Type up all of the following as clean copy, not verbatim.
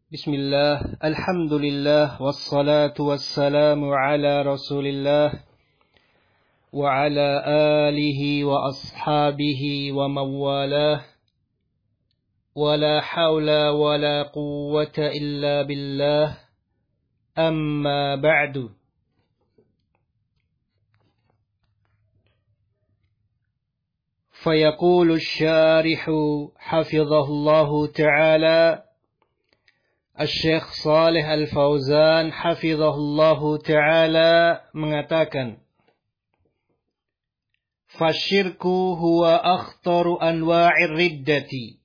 Bismillah, alhamdulillah, wassalatu wassalamu ala rasulillah wa ala alihi wa ashabihi wa mawalah wa la hawla wa la quwwata illa billah amma ba'du. Fayaqulu syarihu hafizahullahu ta'ala Asy-Syaikh Shalih Al-Fauzan hafizahullahu ta'ala mengatakan, Fasyirku huwa akhtaru anwa'ir riddati.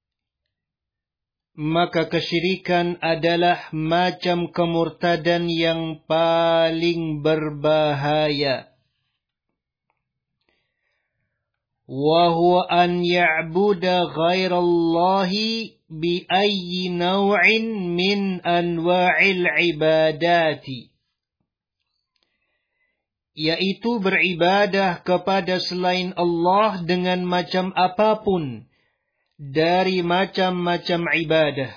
Maka kesyirikan adalah macam kemurtadan yang paling berbahaya. Wa huwa an ya'buda ghairallahi bi ayyi naw'in min anwa'il ibadati, yaitu beribadah kepada selain Allah dengan macam apapun dari macam-macam ibadah.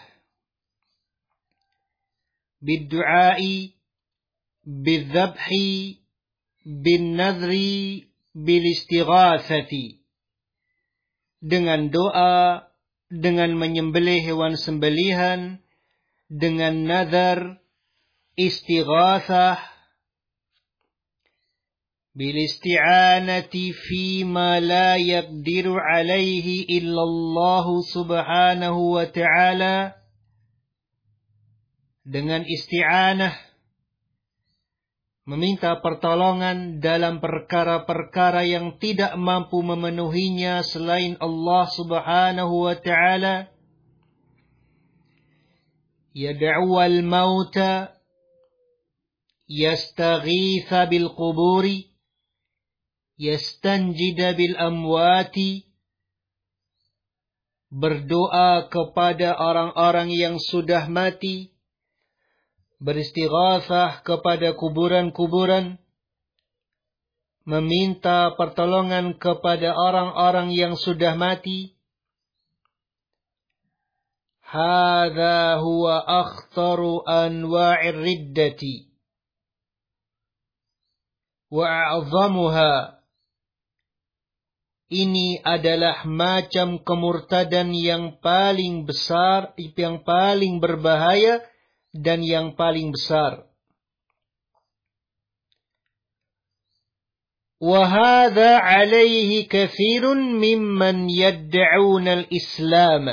Bid-du'ai, bid-dhabhi, bin-nadhri, bil-istighathati, dengan doa, dengan menyembelih hewan sembelihan, dengan nazar, istighathah, bil isti'anati fi ma la yaqdiru alaihi illallah subhanahu wa ta'ala, dengan isti'anah, meminta pertolongan dalam perkara-perkara yang tidak mampu memenuhinya selain Allah subhanahu wa ta'ala. Yad'uwal mauta, yastaghitha bil quburi, yastanjida bil amwati, berdoa kepada orang-orang yang sudah mati, beristighatsah kepada kuburan-kuburan, meminta pertolongan kepada orang-orang yang sudah mati. Hadza huwa akhtaru anwa'ir riddati wa a'zamuha. Ini adalah macam kemurtadan yang paling besar, yang paling berbahaya dan yang paling besar. Wa hadza 'alaihi katsirun mimman yad'una al-islam.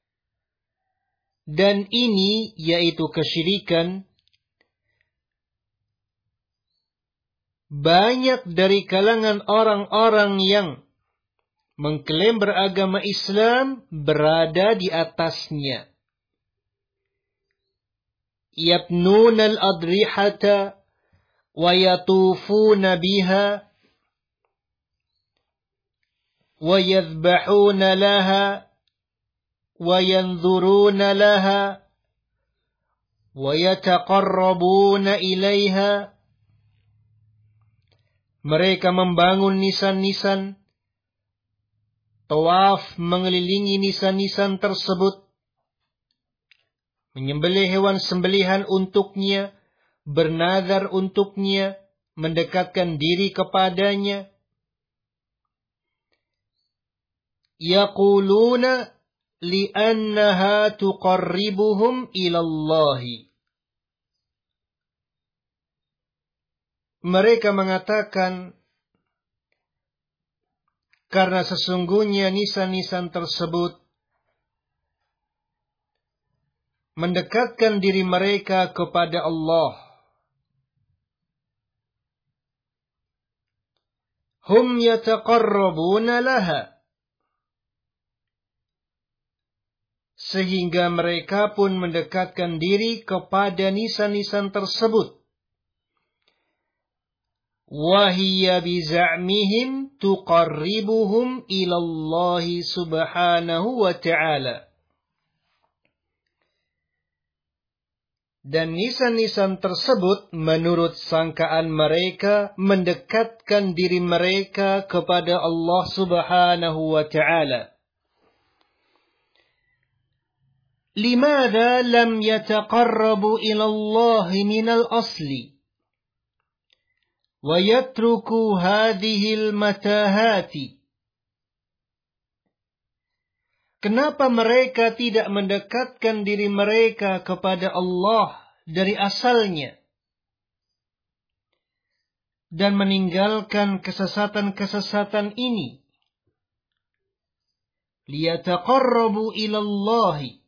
Dan ini, yaitu kesyirikan, banyak dari kalangan orang-orang yang mengklaim beragama Islam berada di atasnya. Yabnuna al-adrihata wa yatufuna biha wa yadhbahuna laha wa yanzuruna laha wa yataqarrabuna ilaiha. Mereka membangun nisan-nisan, tawaf mengelilingi nisan-nisan tersebut, menyembelih hewan sembelihan untuknya, bernazar untuknya, mendekatkan diri kepadanya. Yaquluna li'annaha tuqarribuhum ilallahi. Mereka mengatakan, karena sesungguhnya nisan-nisan tersebut mendekatkan diri mereka kepada Allah. Hum yataqarrabuna laha. Sehingga mereka pun mendekatkan diri kepada nisan-nisan tersebut. Wahiyya biza'mihim tuqarribuhum ilallahi subhanahu wa ta'ala. Dan nisan-nisan tersebut menurut sangkaan mereka mendekatkan diri mereka kepada Allah subhanahu wa ta'ala. Limadha lam yataqarrabu ila Allah minal asli wa yatruku hadhil matahati. Kenapa mereka tidak mendekatkan diri mereka kepada Allah dari asalnya dan meninggalkan kesesatan-kesesatan ini? Liyataqarrabu ilallahi,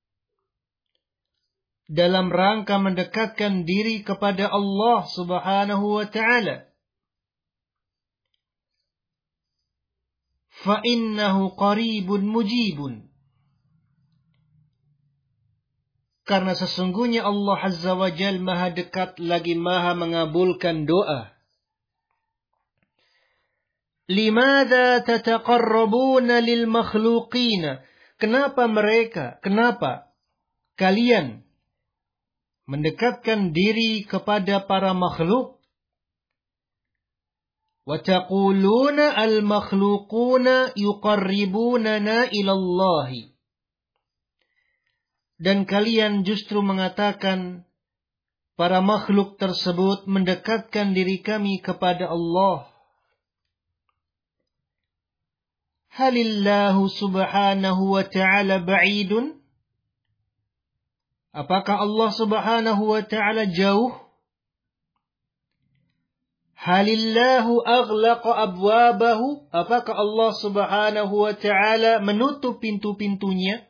dalam rangka mendekatkan diri kepada Allah Subhanahu wa ta'ala. Fa'innahu qaribun mujibun. Karena sesungguhnya Allah Azza wa Jal maha dekat lagi maha mengabulkan doa. Limadha tataqarrabuna lil makhluqina? Kenapa kalian mendekatkan diri kepada para makhluk? Wa taquluna al makhluquna yuqarribunana ila Allah. Dan kalian justru mengatakan para makhluk tersebut mendekatkan diri kami kepada Allah. Halillahu subhanahu wa ta'ala ba'idun? Apakah Allah Subhanahu wa ta'ala jauh? Halillahu aghlaqa abwabahu? Apakah Allah Subhanahu wa ta'ala menutup pintu-pintunya?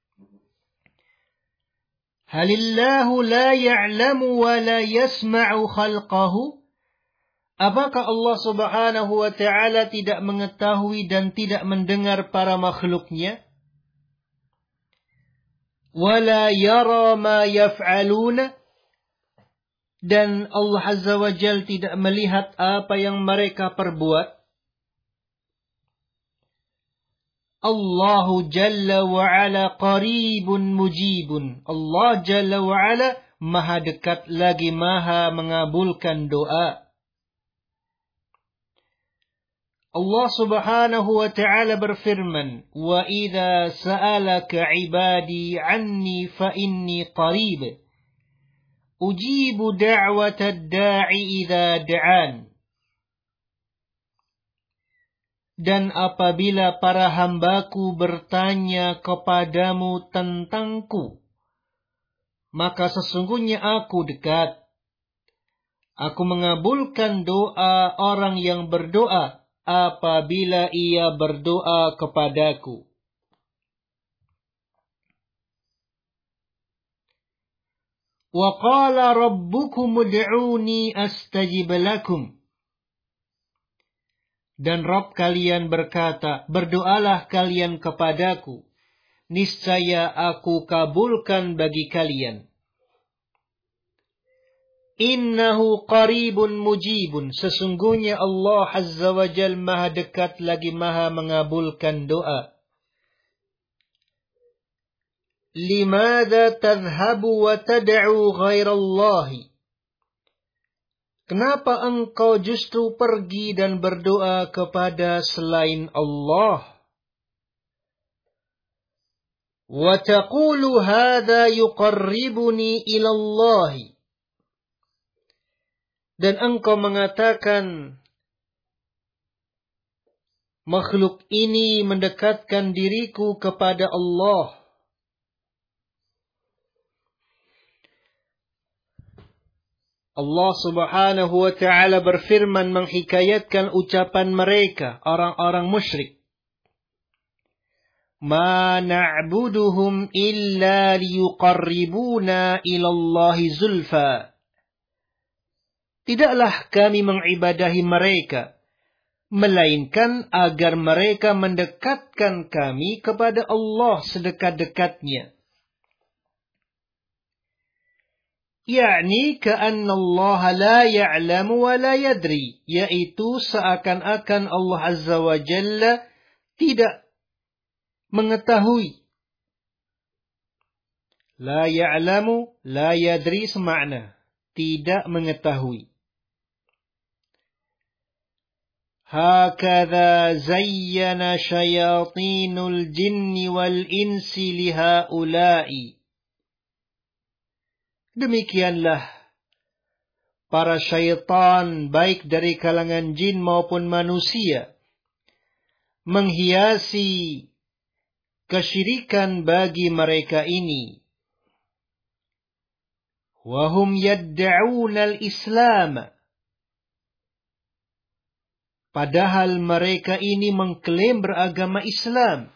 Halillahu la ya'lamu wa la yasma'u khalqahu? Apakah Allah Subhanahu wa ta'ala tidak mengetahui dan tidak mendengar para makhluknya? Wala yara ma yaf'aluna? Dan Allah Azza wa Jal tidak melihat apa yang mereka perbuat. Allahu Jalla wa Ala qaribun mujibun. Allah Jalla wa Ala maha dekat lagi maha mengabulkan doa. Allah Subhanahu wa ta'ala berfirman, "Wa idza sa'alaka 'ibadi 'anni fa inni qarib. Ujibu da'watad da'i idza da'an." Dan apabila para hambaku bertanya kepadamu tentangku, maka sesungguhnya aku dekat. Aku mengabulkan doa orang yang berdoa apabila ia berdoa kepadaku. Wa qala rabbukum ud'uni astajib lakum. Dan Rabb kalian berkata, berdoalah kalian kepadaku, niscaya aku kabulkan bagi kalian. Innahu qaribun mujibun. Sesungguhnya Allah Azza wa Jal maha dekat lagi maha mengabulkan doa. Limadha tadhhabu wa tad'u ghairallahi? Kenapa engkau justru pergi dan berdoa kepada selain Allah? Wa taqulu hadha yuqarribuni ila Allah. Dan engkau mengatakan makhluk ini mendekatkan diriku kepada Allah. Allah Subhanahu wa ta'ala berfirman menghikayatkan ucapan mereka, orang-orang musyrik. Ma na'buduhum illa liyuqarribuna ilallahi zulfa. Tidaklah kami mengibadahi mereka, melainkan agar mereka mendekatkan kami kepada Allah sedekat-dekatnya. Ya'ni ka'anna Allah la ya'lamu wa la yadri, yaitu seakan-akan Allah Azza wa Jalla tidak mengetahui. La ya'lamu, la yadri semakna, tidak mengetahui. Hakadha zayyana syayatinul jinni wal insi lihaula'i. Demikianlah para syaitan baik dari kalangan jin maupun manusia menghiasi kesyirikan bagi mereka ini. Wahum yadda'una al-islam. Padahal mereka ini mengklaim beragama Islam.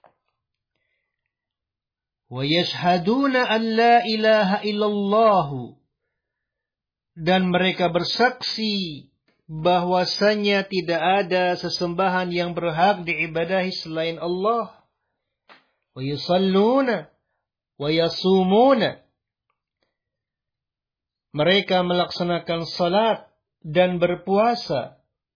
Wa yashhaduna an la ilaha illallah. Dan mereka bersaksi bahwasanya tidak ada sesembahan yang berhak diibadahi selain Allah. Wa yusalluna wa yasumuna. Mereka melaksanakan salat dan berpuasa.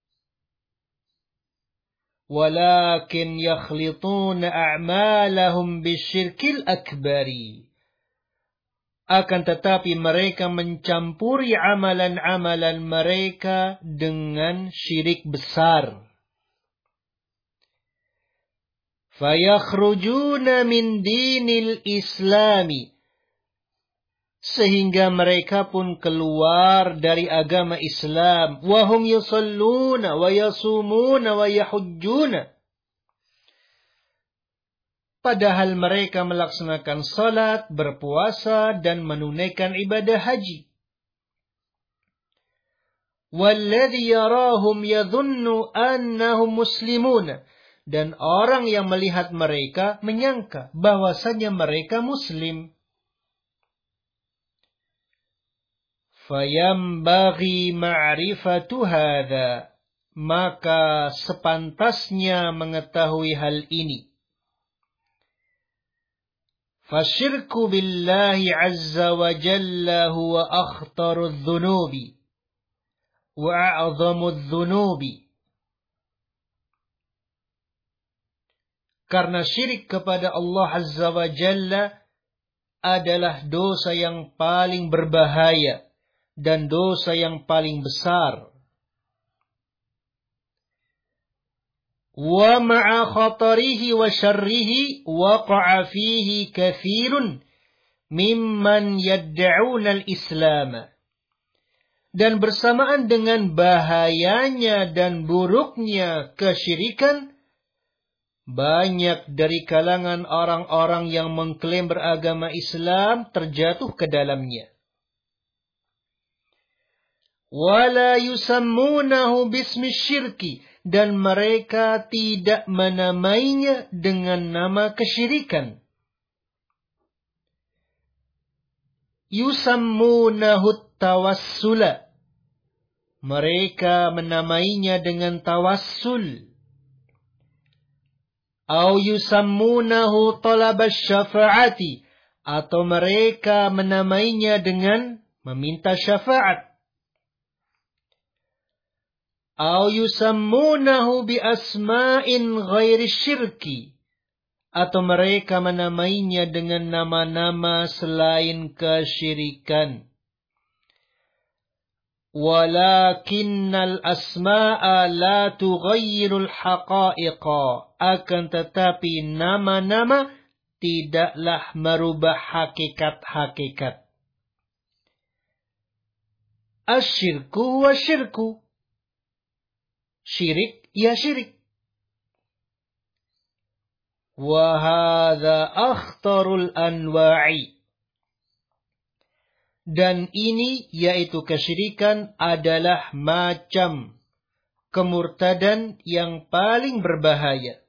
Walakin yakhlituna a'malahum bisyirkil akbari. Akan tetapi mereka mencampuri amalan-amalan mereka dengan syirik besar. Fayakhrujuna min dinil islami. Sehingga mereka pun keluar dari agama Islam. Wahum yusalluna wa yasumuna wa yahujjuna. Padahal mereka melaksanakan salat, berpuasa, dan menunaikan ibadah haji. Walladhi yarahum yadhunnu annahum muslimun. Dan orang yang melihat mereka menyangka bahwasanya mereka muslim. Fayambaghi ma'rifatu hadha. Maka sepantasnya mengetahui hal ini. Fasyirku billahi azza wa jalla huwa akhtaru dhunubi wa a'zamu dhunubi. Karena syirik kepada Allah azza wa jalla adalah dosa yang paling berbahaya dan dosa yang paling besar. Wa ma'a khatarihi wa syarrihi waqa'a fihi kathirun mimman yadda'una al-islam. Dan bersamaan dengan bahayanya dan buruknya kesyirikan, banyak dari kalangan orang-orang yang mengklaim beragama Islam terjatuh ke dalamnya. Wala yusammunahu bismi syirki. Dan mereka tidak menamainya dengan nama kesyirikan. Yusammunahu tawassula. Mereka menamainya dengan tawassul. Au yusammunahu talabas syafa'ati. Atau mereka menamainya dengan meminta syafaat. Au yusammunahu bi asma'in ghairi syirki. Atau mereka menamainya dengan nama-nama selain kesyirikan. Walakinnal asma'a la tughayyirul haqa'iqa. Akan tetapi nama-nama tidaklah merubah hakikat-hakikat. Asyirku wa syirku. Syirik, ya syirik. Wa hadha akhtarul anwa'i. Dan ini, yaitu kesyirikan, adalah macam kemurtadan yang paling berbahaya.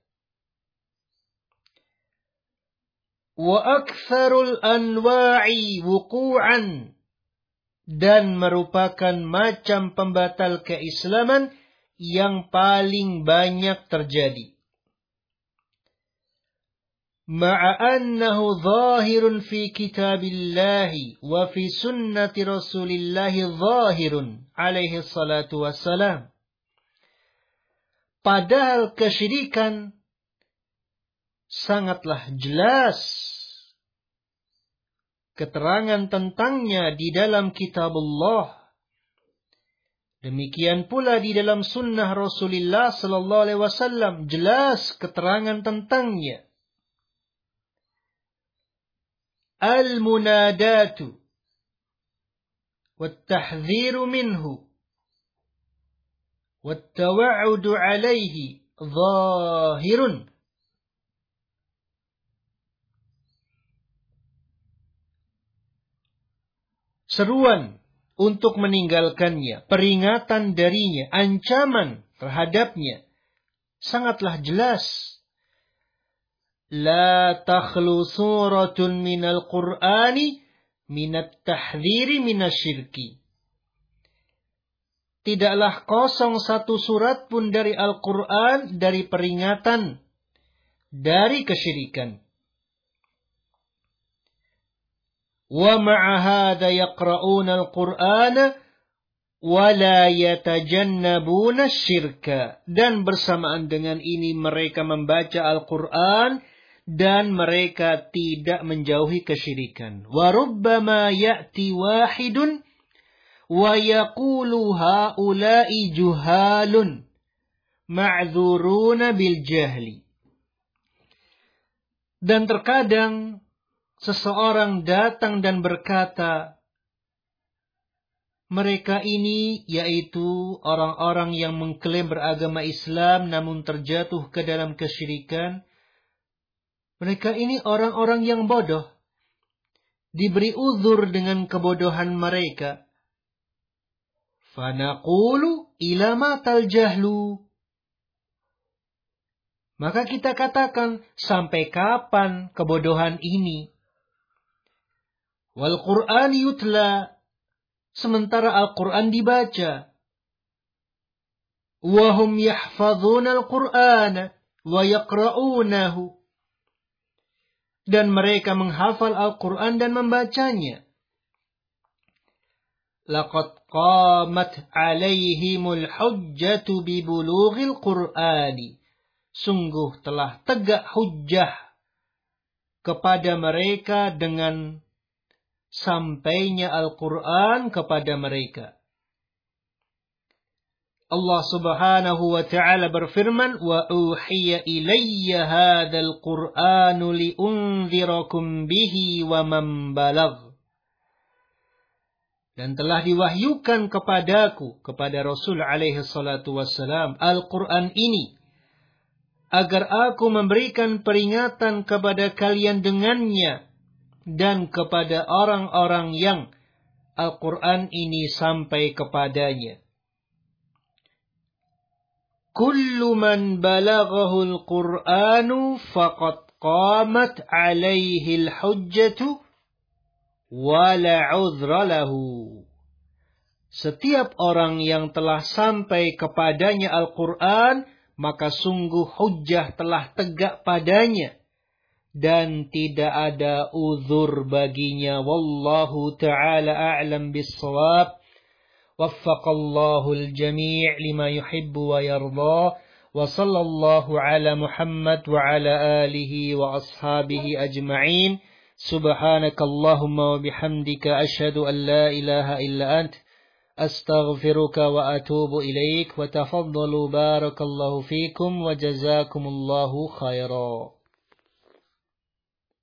Wa aktsarul anwa'i wuqu'an. Dan merupakan macam pembatal keislaman yang paling banyak terjadi. Ma'annahu zahirun fi kitabillahi wa fi sunnati rasulillahi zahirun alaihi salatu wassalam. Padahal kesyirikan sangatlah jelas keterangan tentangnya di dalam kitabullah Demikian pula di dalam sunnah Rasulullah sallallahu alaihi wasallam jelas keterangan tentangnya. Al-munadatu wat-tahdhiru minhu wat-tawa'udu alaihi zahirun. Seruan untuk meninggalkannya, peringatan darinya, ancaman terhadapnya sangatlah jelas. La takhlu suratun minal Qur'ani minat tahdhiri minasyirki. Tidaklah kosong satu surat pun dari Al-Quran dari peringatan dari kesyirikan. Wa ma'a hadha yaqra'una al-Qur'ana wa la yatajannabuna syirka. Dan bersamaan dengan ini mereka membaca Al-Quran dan mereka tidak menjauhi kesyirikan. Wa rubbama ya'ti wahidun wa yaqulu haula'i juhalun ma'dzuruna bil jahli. Dan terkadang seseorang datang dan berkata, mereka ini yaitu orang-orang yang mengklaim beragama Islam namun terjatuh ke dalam kesyirikan. Mereka ini orang-orang yang bodoh. Diberi uzur dengan kebodohan mereka. Fanaqulu ila matal jahlu. Maka kita katakan, sampai kapan kebodohan ini? Wal Qur'an yutla, sementara Al-Quran dibaca. Wahum yahfadhuna al-Qur'ana wa yaqra'unahu. Dan mereka menghafal Al-Quran dan membacanya. Laqad qamat alaihimul hujjatu bibulughil Qur'ani. Sungguh telah tegak hujjah kepada mereka dengan sampainya Al-Quran kepada mereka. Allah subhanahu wa ta'ala berfirman, wa uhiya ilayya hadzal Qur'anu liunzirakum bihi wa man balagh. Dan telah diwahyukan kepadaku, kepada Rasul alaihi salatu wassalam, Al-Quran ini, agar aku memberikan peringatan kepada kalian dengannya, dan kepada orang-orang yang Al-Quran ini sampai kepadanya. Kullu man balaghahu al-Qur'anu faqad qamat alaihi al-hujjatu wa la 'udhra lahu. Setiap orang yang telah sampai kepadanya Al-Quran, maka sungguh hujjah telah tegak padanya dan tidak ada uzur baginya. Wallahu ta'ala a'lam bis-shawab. Waffaqallahu al-jami' lima yuhibbu wa yarda. Wa sallallahu ala Muhammad wa ala alihi wa ashabihi ajma'in. Subhanakallahumma wa bihamdika ashhadu an la ilaha illa ant astaghfiruka wa atubu ilaik. Wa tafaddalu barakallahu fikum wa jazakumullahu khairan.